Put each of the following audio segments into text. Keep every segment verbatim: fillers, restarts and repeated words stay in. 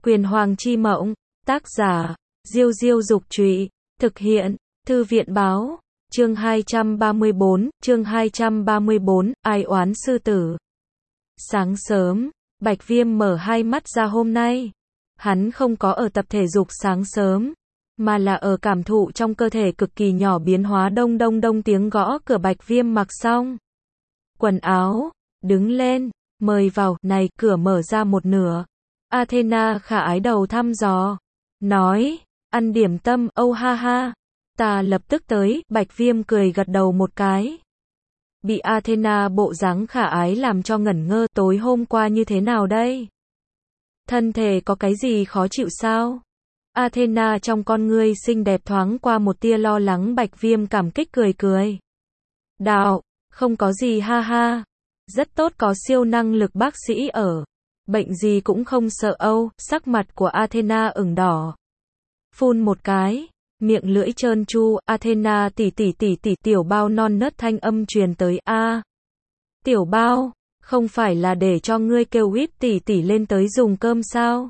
Quyền Hoàng chi mộng, tác giả, Diêu Diêu Dục Trụy, thực hiện, Thư viện Báo, chương hai trăm ba mươi bốn, chương hai trăm ba mươi bốn, ai oán sư tử. Sáng sớm, Bạch Viêm mở hai mắt ra hôm nay. Hắn không có ở tập thể dục sáng sớm, mà là ở cảm thụ trong cơ thể cực kỳ nhỏ biến hóa. Đông đông đông tiếng gõ cửa. Bạch Viêm mặc xong quần áo, đứng lên, mời vào. Này, cửa mở ra một nửa. Athena khả ái đầu thăm dò, nói, ăn điểm tâm. Âu ha ha, ta lập tức tới. Bạch Viêm cười gật đầu một cái. Bị Athena bộ dáng khả ái làm cho ngẩn ngơ. Tối hôm qua như thế nào đây? Thân thể có cái gì khó chịu sao? Athena trong con ngươi xinh đẹp thoáng qua một tia lo lắng. Bạch Viêm cảm kích cười cười. Đạo, không có gì ha ha. Rất tốt, có siêu năng lực bác sĩ ở. Bệnh gì cũng không sợ. Âu, sắc mặt của Athena ửng đỏ. Phun một cái, miệng lưỡi trơn tru. Athena tỷ tỷ tỷ tỷ. Tiểu Bao non nớt thanh âm truyền tới. A, Tiểu Bao, không phải là để cho ngươi kêu Whip tỷ tỷ lên tới dùng cơm sao?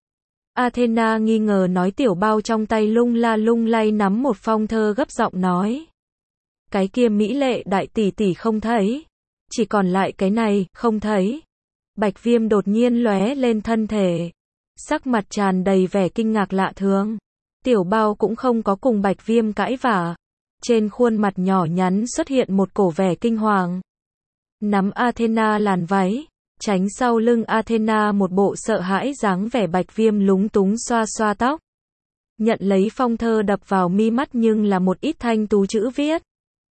Athena nghi ngờ nói. Tiểu Bao trong tay lung la lung lay nắm một phong thơ, gấp giọng nói. Cái kia mỹ lệ đại tỷ tỷ không thấy. Chỉ còn lại cái này, không thấy. Bạch Viêm đột nhiên lóe lên thân thể. Sắc mặt tràn đầy vẻ kinh ngạc lạ thường. Tiểu Bao cũng không có cùng Bạch Viêm cãi vã. Trên khuôn mặt nhỏ nhắn xuất hiện một cổ vẻ kinh hoàng. Nắm Athena làn váy, tránh sau lưng Athena một bộ sợ hãi dáng vẻ. Bạch Viêm lúng túng xoa xoa tóc. Nhận lấy phong thơ đập vào mi mắt nhưng là một ít thanh tú chữ viết.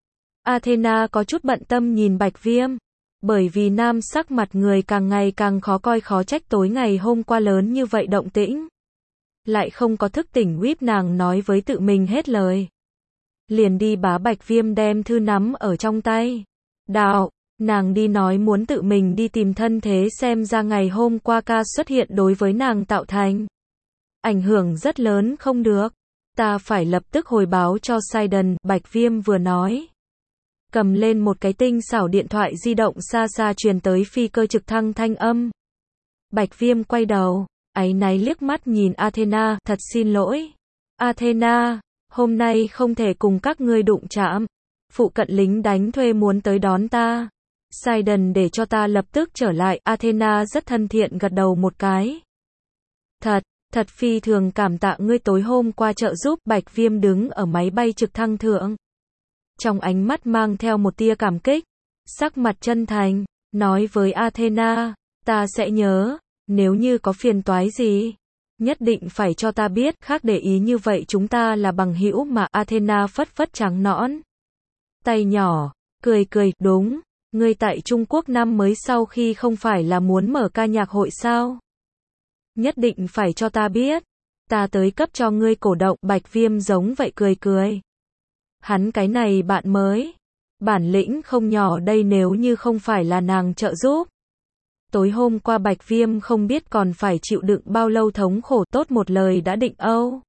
Athena có chút bận tâm nhìn Bạch Viêm. Bởi vì nam sắc mặt người càng ngày càng khó coi, khó trách tối ngày hôm qua lớn như vậy động tĩnh. Lại không có thức tỉnh. Whip nàng nói với tự mình hết lời. Liền đi bá. Bạch Viêm đem thư nắm ở trong tay. Đạo, nàng đi nói muốn tự mình đi tìm thân thế. Xem ra ngày hôm qua ca xuất hiện đối với nàng tạo thành ảnh hưởng rất lớn. Không được, ta phải lập tức hồi báo cho Sidon. Bạch Viêm vừa nói, cầm lên một cái tinh xảo điện thoại di động. Xa xa truyền tới phi cơ trực thăng thanh âm. Bạch Viêm quay đầu, áy náy liếc mắt nhìn Athena. Thật xin lỗi, Athena, hôm nay không thể cùng các ngươi đụng chạm. Phụ cận lính đánh thuê muốn tới đón ta. Sidon để cho ta lập tức trở lại. Athena rất thân thiện gật đầu một cái. Thật, thật phi thường cảm tạ ngươi tối hôm qua trợ giúp. Bạch Viêm đứng ở máy bay trực thăng thượng. Trong ánh mắt mang theo một tia cảm kích. Sắc mặt chân thành, nói với Athena, ta sẽ nhớ, nếu như có phiền toái gì, nhất định phải cho ta biết. Khác để ý như vậy, chúng ta là bằng hữu mà. Athena phất phất trắng nõn tay nhỏ, cười cười. Đúng, ngươi tại Trung Quốc năm mới sau khi không phải là muốn mở ca nhạc hội sao? Nhất định phải cho ta biết, ta tới cấp cho ngươi cổ động. Bạch Viêm giống vậy cười cười. Hắn cái này bạn mới, bản lĩnh không nhỏ đây. Nếu như không phải là nàng trợ giúp, tối hôm qua Bạch Viêm không biết còn phải chịu đựng bao lâu thống khổ. Tốt một lời đã định. Âu,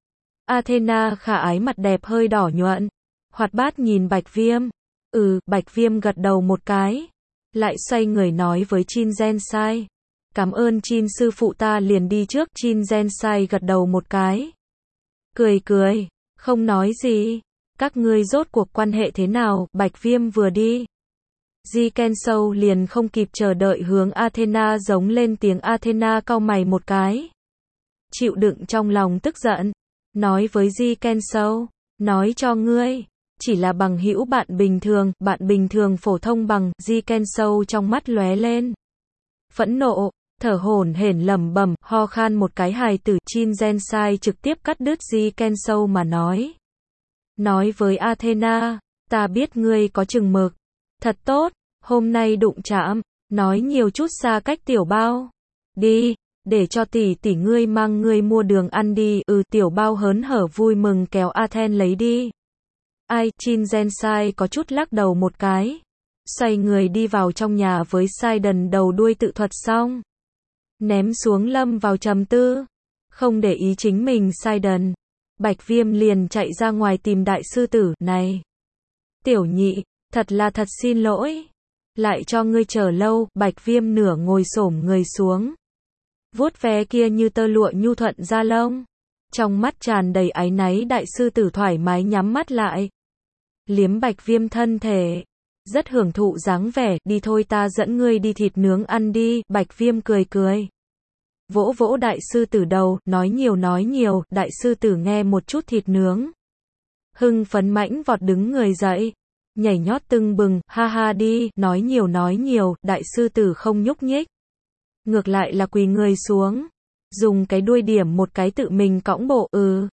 Athena khả ái mặt đẹp hơi đỏ nhuận, hoạt bát nhìn Bạch Viêm. Ừ, Bạch Viêm gật đầu một cái. Lại xoay người nói với Chin Gensai. Cảm ơn Chin sư phụ, ta liền đi trước. Chin Gensai gật đầu một cái. Cười cười, không nói gì. Các ngươi rốt cuộc quan hệ thế nào? Bạch Viêm vừa đi, Ji Kensou liền không kịp chờ đợi hướng Athena giống lên tiếng. Athena cau mày một cái, chịu đựng trong lòng tức giận, nói với Ji Kensou, nói cho ngươi, chỉ là bằng hữu bạn bình thường, bạn bình thường phổ thông bằng. Ji Kensou trong mắt lóe lên phẫn nộ, thở hổn hển lẩm bẩm, ho khan một cái. Hài tử. Chin Gensai trực tiếp cắt đứt Ji Kensou mà nói. Nói với Athena, ta biết ngươi có chừng mực. Thật tốt, hôm nay đụng chạm, nói nhiều chút xa cách. Tiểu Bao, đi, để cho tỷ tỷ ngươi mang ngươi mua đường ăn đi. Ừ. Tiểu Bao hớn hở vui mừng kéo Athen lấy đi. Ai? Chin Gensai có chút lắc đầu một cái, xoay người đi vào trong nhà với Sidon. Đầu đuôi tự thuật xong, ném xuống lâm vào trầm tư. Không để ý chính mình Sidon, Bạch Viêm liền chạy ra ngoài tìm đại sư tử. Này, tiểu nhị, thật là thật xin lỗi, lại cho ngươi chờ lâu. Bạch Viêm nửa ngồi xổm người xuống, vuốt ve kia như tơ lụa nhu thuận da lông. Trong mắt tràn đầy áy náy, đại sư tử thoải mái nhắm mắt lại. Liếm Bạch Viêm thân thể. Rất hưởng thụ dáng vẻ, đi thôi ta dẫn ngươi đi thịt nướng ăn đi, Bạch Viêm cười cười. Vỗ vỗ đại sư tử đầu, nói nhiều nói nhiều, đại sư tử nghe một chút thịt nướng. Hưng phấn mãnh vọt đứng người dậy. Nhảy nhót tưng bừng, ha ha đi, nói nhiều nói nhiều, đại sư tử không nhúc nhích. Ngược lại là quỳ người xuống. Dùng cái đuôi điểm một cái tự mình cõng bộ, ừ.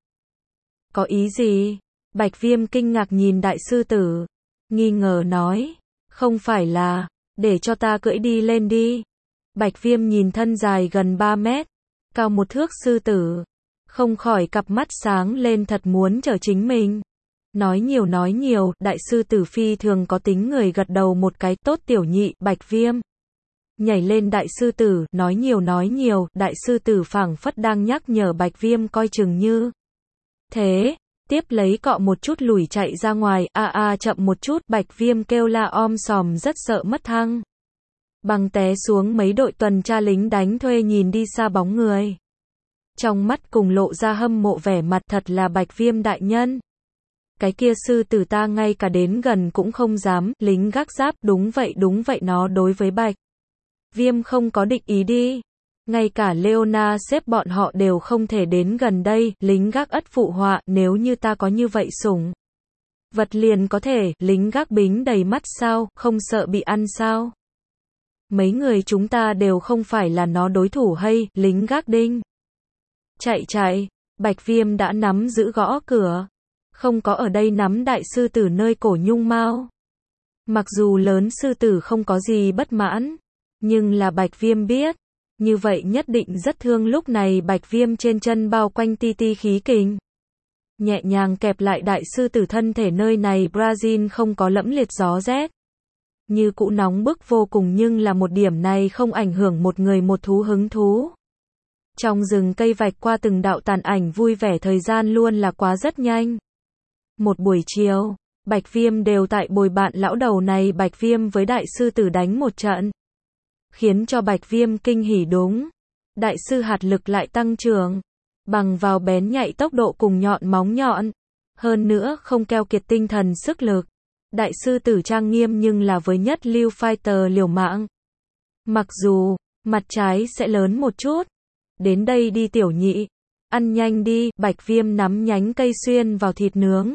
Có ý gì? Bạch Viêm kinh ngạc nhìn đại sư tử. Nghi ngờ nói. Không phải là, để cho ta cưỡi đi lên đi. Bạch Viêm nhìn thân dài gần ba mét, cao một thước sư tử. Không khỏi cặp mắt sáng lên, thật muốn chở chính mình. Nói nhiều nói nhiều, đại sư tử phi thường có tính người gật đầu một cái, tốt tiểu nhị, Bạch Viêm. Nhảy lên đại sư tử, nói nhiều nói nhiều, đại sư tử phảng phất đang nhắc nhở Bạch Viêm coi chừng như. Thế, tiếp lấy cọ một chút lùi chạy ra ngoài, a a chậm một chút, Bạch Viêm kêu la om sòm rất sợ mất thăng. Bằng té xuống, mấy đội tuần tra lính đánh thuê nhìn đi xa bóng người. Trong mắt cùng lộ ra hâm mộ vẻ mặt, thật là Bạch Viêm đại nhân. Cái kia sư tử ta ngay cả đến gần cũng không dám, lính gác giáp, đúng vậy đúng vậy, nó đối với Bạch Viêm không có định ý đi. Ngay cả Leona xếp bọn họ đều không thể đến gần đây, lính gác ất phụ họa, nếu như ta có như vậy sủng vật liền có thể, lính gác bính đầy mắt sao, không sợ bị ăn sao? Mấy người chúng ta đều không phải là nó đối thủ hay, lính gác đinh. Chạy chạy, Bạch Viêm đã nắm giữ gõ cửa. Không có ở đây nắm đại sư tử nơi cổ nhung mao. Mặc dù lớn sư tử không có gì bất mãn, nhưng là Bạch Viêm biết, như vậy nhất định rất thương. Lúc này Bạch Viêm trên chân bao quanh ti ti khí kình. Nhẹ nhàng kẹp lại đại sư tử thân thể, nơi này Brazil không có lẫm liệt gió rét. Như cũ nóng bức vô cùng, nhưng là một điểm này không ảnh hưởng một người một thú hứng thú. Trong rừng cây vạch qua từng đạo tàn ảnh vui vẻ, thời gian luôn là quá rất nhanh. Một buổi chiều, Bạch Viêm đều tại bồi bạn lão đầu này. Bạch Viêm với đại sư tử đánh một trận, khiến cho Bạch Viêm kinh hỉ đúng. Đại sư hạt lực lại tăng trưởng, bằng vào bén nhạy tốc độ cùng nhọn móng nhọn. Hơn nữa không keo kiệt tinh thần sức lực. Đại sư tử trang nghiêm nhưng là với nhất lưu fighter liều mạng. Mặc dù, mặt trái sẽ lớn một chút. Đến đây đi tiểu nhị. Ăn nhanh đi, Bạch Viêm nắm nhánh cây xuyên vào thịt nướng.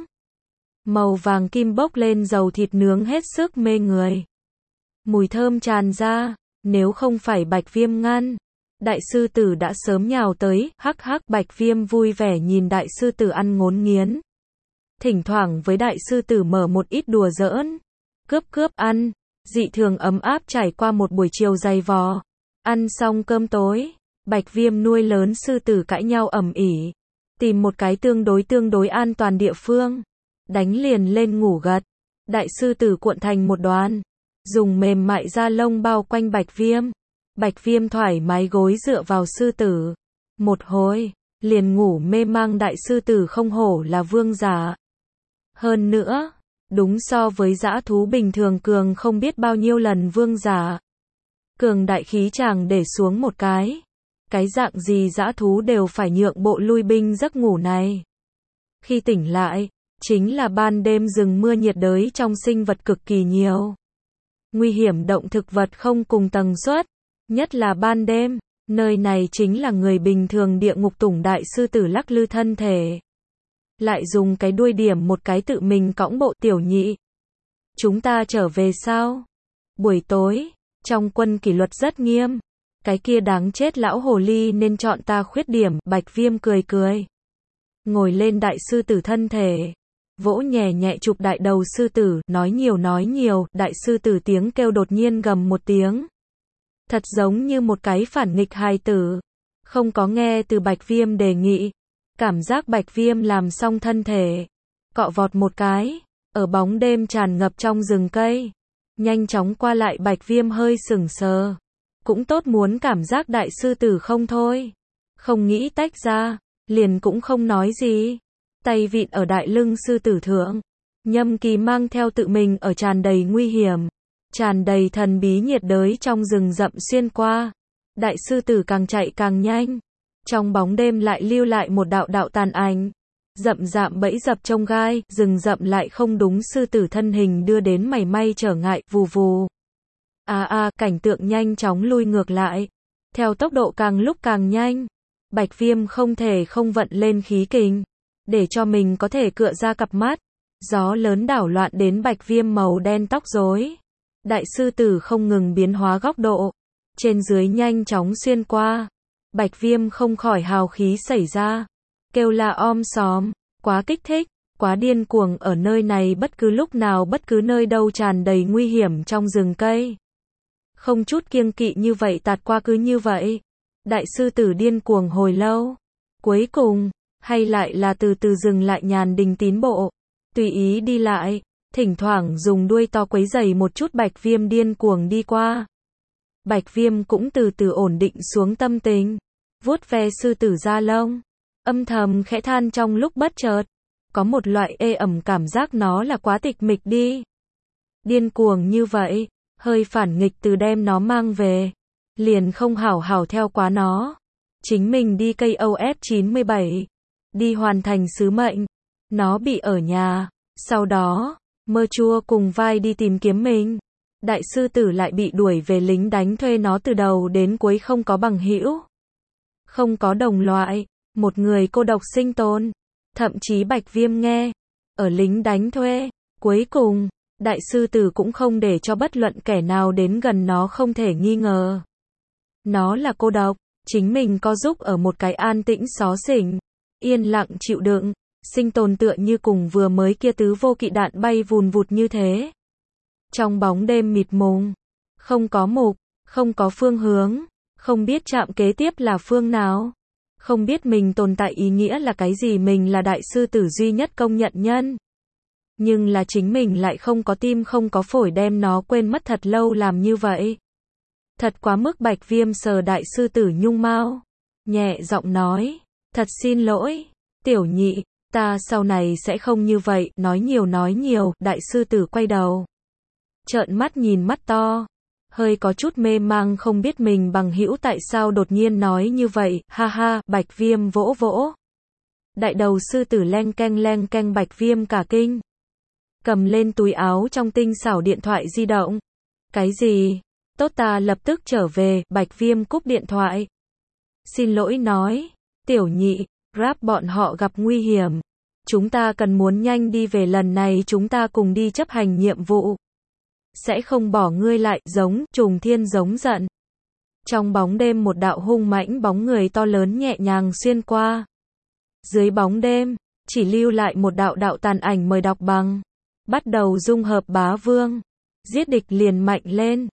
Màu vàng kim bốc lên, dầu thịt nướng hết sức mê người. Mùi thơm tràn ra, nếu không phải Bạch Viêm ngăn, đại sư tử đã sớm nhào tới, hắc hắc. Bạch Viêm vui vẻ nhìn đại sư tử ăn ngốn nghiến. Thỉnh thoảng với đại sư tử mở một ít đùa giỡn. Cướp cướp ăn, dị thường ấm áp trải qua một buổi chiều dày vò. Ăn xong cơm tối, Bạch Viêm nuôi lớn sư tử cãi nhau ầm ĩ, tìm một cái tương đối tương đối an toàn địa phương, đánh liền lên ngủ gật. Đại sư tử cuộn thành một đoàn, dùng mềm mại da lông bao quanh Bạch Viêm. Bạch Viêm thoải mái gối dựa vào sư tử. Một hồi, liền ngủ mê mang. Đại sư tử không hổ là vương giả. Hơn nữa, đúng so với dã thú bình thường cường không biết bao nhiêu lần vương giả. Cường đại khí chàng để xuống một cái. Cái dạng gì dã thú đều phải nhượng bộ lui binh giấc ngủ này. Khi tỉnh lại, chính là ban đêm, rừng mưa nhiệt đới trong sinh vật cực kỳ nhiều. Nguy hiểm động thực vật không cùng tần suất, nhất là ban đêm, nơi này chính là người bình thường địa ngục. Tủng đại sư tử lắc lư thân thể, lại dùng cái đuôi điểm một cái tự mình cõng bộ, tiểu nhị. Chúng ta trở về sao? Buổi tối, trong quân kỷ luật rất nghiêm. Cái kia đáng chết lão hồ ly nên chọn ta khuyết điểm. Bạch Viêm cười cười, ngồi lên đại sư tử thân thể, vỗ nhẹ nhẹ chụp đại đầu sư tử, nói nhiều nói nhiều. Đại sư tử tiếng kêu đột nhiên gầm một tiếng, thật giống như một cái phản nghịch hài tử, không có nghe từ Bạch Viêm đề nghị. Cảm giác Bạch Viêm làm xong thân thể, cọ vọt một cái, ở bóng đêm tràn ngập trong rừng cây, nhanh chóng qua lại. Bạch Viêm hơi sững sờ, cũng tốt muốn cảm giác đại sư tử không thôi, không nghĩ tách ra, liền cũng không nói gì. Tay vịn ở đại lưng sư tử thượng, Nhâm Kỳ mang theo tự mình ở tràn đầy nguy hiểm, tràn đầy thần bí nhiệt đới trong rừng rậm xuyên qua. Đại sư tử càng chạy càng nhanh. Trong bóng đêm lại lưu lại một đạo đạo tàn ảnh. Rậm rạp bẫy dập trông gai, rừng rậm lại không đúng sư tử thân hình đưa đến mảy may trở ngại, vù vù. À à, cảnh tượng nhanh chóng lui ngược lại. Theo tốc độ càng lúc càng nhanh. Bạch Viêm không thể không vận lên khí kình. Để cho mình có thể cựa ra cặp mắt. Gió lớn đảo loạn đến Bạch Viêm màu đen tóc rối. Đại sư tử không ngừng biến hóa góc độ. Trên dưới nhanh chóng xuyên qua. Bạch Viêm không khỏi hào khí xảy ra. Kêu la om sòm. Quá kích thích. Quá điên cuồng, ở nơi này bất cứ lúc nào bất cứ nơi đâu tràn đầy nguy hiểm trong rừng cây. Không chút kiêng kỵ như vậy tạt qua cứ như vậy. Đại sư tử điên cuồng hồi lâu. Cuối cùng, hay lại là từ từ dừng lại nhàn đình tín bộ. Tùy ý đi lại, thỉnh thoảng dùng đuôi to quấy rầy một chút Bạch Viêm điên cuồng đi qua. Bạch Viêm cũng từ từ ổn định xuống tâm tình. Vuốt ve sư tử da lông. Âm thầm khẽ than trong lúc bất chợt. Có một loại ê ẩm cảm giác nó là quá tịch mịch đi. Điên cuồng như vậy, hơi phản nghịch từ đem nó mang về. Liền không hảo hảo theo quá nó. Chính mình đi cây O F chín mươi bảy. Đi hoàn thành sứ mệnh. Nó bị ở nhà. Sau đó, Mơ Chua cùng vai đi tìm kiếm mình. Đại sư tử lại bị đuổi về lính đánh thuê, nó từ đầu đến cuối không có bằng hữu. Không có đồng loại. Một người cô độc sinh tồn. Thậm chí Bạch Viêm nghe. Ở lính đánh thuê. Cuối cùng, đại sư tử cũng không để cho bất luận kẻ nào đến gần nó không thể nghi ngờ. Nó là cô độc. Chính mình co giúp ở một cái an tĩnh xó xỉnh. Yên lặng chịu đựng. Sinh tồn tựa như cùng vừa mới kia tứ vô kỵ đạn bay vùn vụt như thế. Trong bóng đêm mịt mùng. Không có mục. Không có phương hướng. Không biết chạm kế tiếp là phương nào. Không biết mình tồn tại ý nghĩa là cái gì, mình là đại sư tử duy nhất công nhận nhân. Nhưng là chính mình lại không có tim không có phổi, đem nó quên mất thật lâu làm như vậy. Thật quá mức. Bạch Viêm sờ đại sư tử nhung mao. Nhẹ giọng nói. Thật xin lỗi. Tiểu nhị, ta sau này sẽ không như vậy. Nói nhiều nói nhiều. Đại sư tử quay đầu. Trợn mắt nhìn mắt to. Hơi có chút mê mang, không biết mình bằng hữu tại sao đột nhiên nói như vậy. Ha ha. Bạch Viêm vỗ vỗ. Đại đầu sư tử leng keng leng keng. Bạch Viêm cả kinh. Cầm lên túi áo trong tinh xảo điện thoại di động. Cái gì? Tốt, ta lập tức trở về. Bạch Viêm cúp điện thoại. Xin lỗi nói. Tiểu nhị, Grab bọn họ gặp nguy hiểm. Chúng ta cần muốn nhanh đi về, lần này chúng ta cùng đi chấp hành nhiệm vụ. Sẽ không bỏ ngươi lại. Giống, Trùng Thiên giống giận. Trong bóng đêm một đạo hung mãnh bóng người to lớn nhẹ nhàng xuyên qua. Dưới bóng đêm, chỉ lưu lại một đạo đạo tàn ảnh. Mời đọc bằng. Bắt đầu dung hợp bá vương. Giết địch liền mạnh lên.